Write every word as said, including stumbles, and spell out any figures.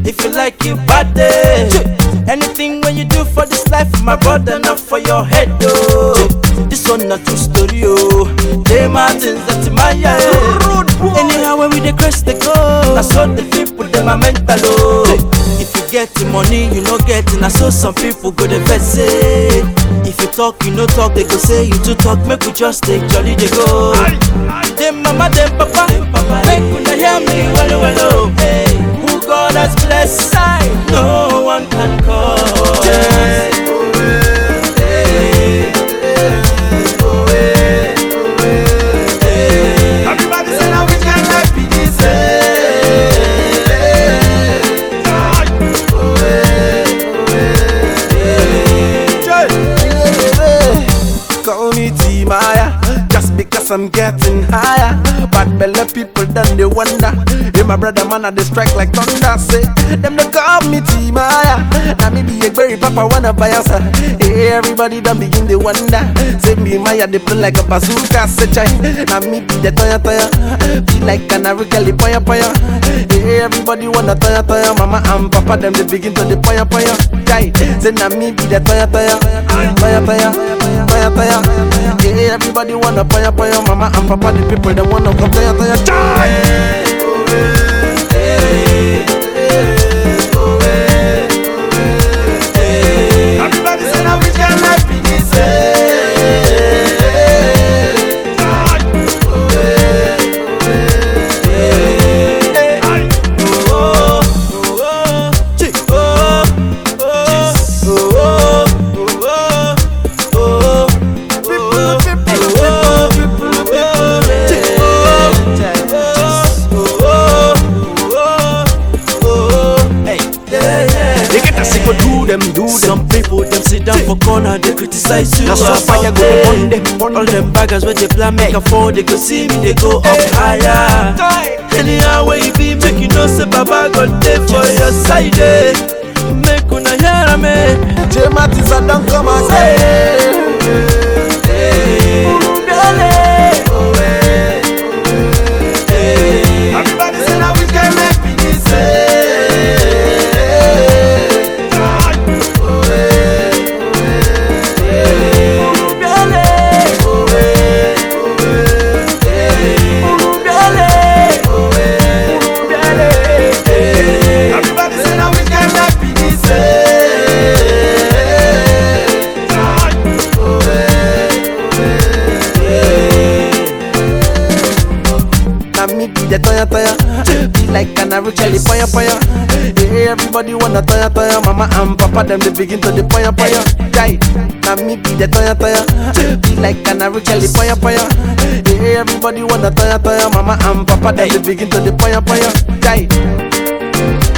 if you like it bad day. Anything when you do for this life, my brother, not for your head, oh. This one not true story, oh. They mountains that my head. Anyhow when we dey cross the go, I saw the people them are mental, oh. If you get the money, you no get it. I saw some people go the vex say. If you talk, you no talk, they go say you too talk. Make we just take jolly they go. Them mama, them papa, make una hear me well well oh. Hey, who God has blessed, no one can call. Hey, hey, oh, hey, oh, hey. Everybody say now we can life be this. Call me Timaya, just because I'm getting higher. Bad belly people then they wonder. Hey my brother man I they strike like thunder. Say them they call me Timaya. Now me be a very papa wanna buy us. Hey everybody done begin they wonder. Say me Maya they play like a bazooka. Say chai, now me be the toya toya. Be like canary girl poya poya. Hey everybody wanna toya toya. Mama and papa them they begin to the poya poya. Chai, say now me be the toya toya. Toya toya, toya toya. Hey, everybody wanna paya paya, mama and papa, the people that wanna go paya paya. Everybody say now we can life be this. Do them, do them. Some people them sit down for corner, they criticize you. That's why fire go on them, on All them. them baggers when they plan make a fall, they go see me, they go up higher. Anyhow where you be, make you know say Baba God there for your side. Eh. Make una hear me. J Mattis I don't come again. Everybody say now we can make me this. The toya toya, be like canary jelly poya poya. Hey, everybody wanna toya toya, mama and papa them they begin to the poya poya. Guy, now me be the toya toya, be like canary jelly poya poya. Hey, everybody wanna toya toya, mama and papa them they begin to the poya poya. Guy.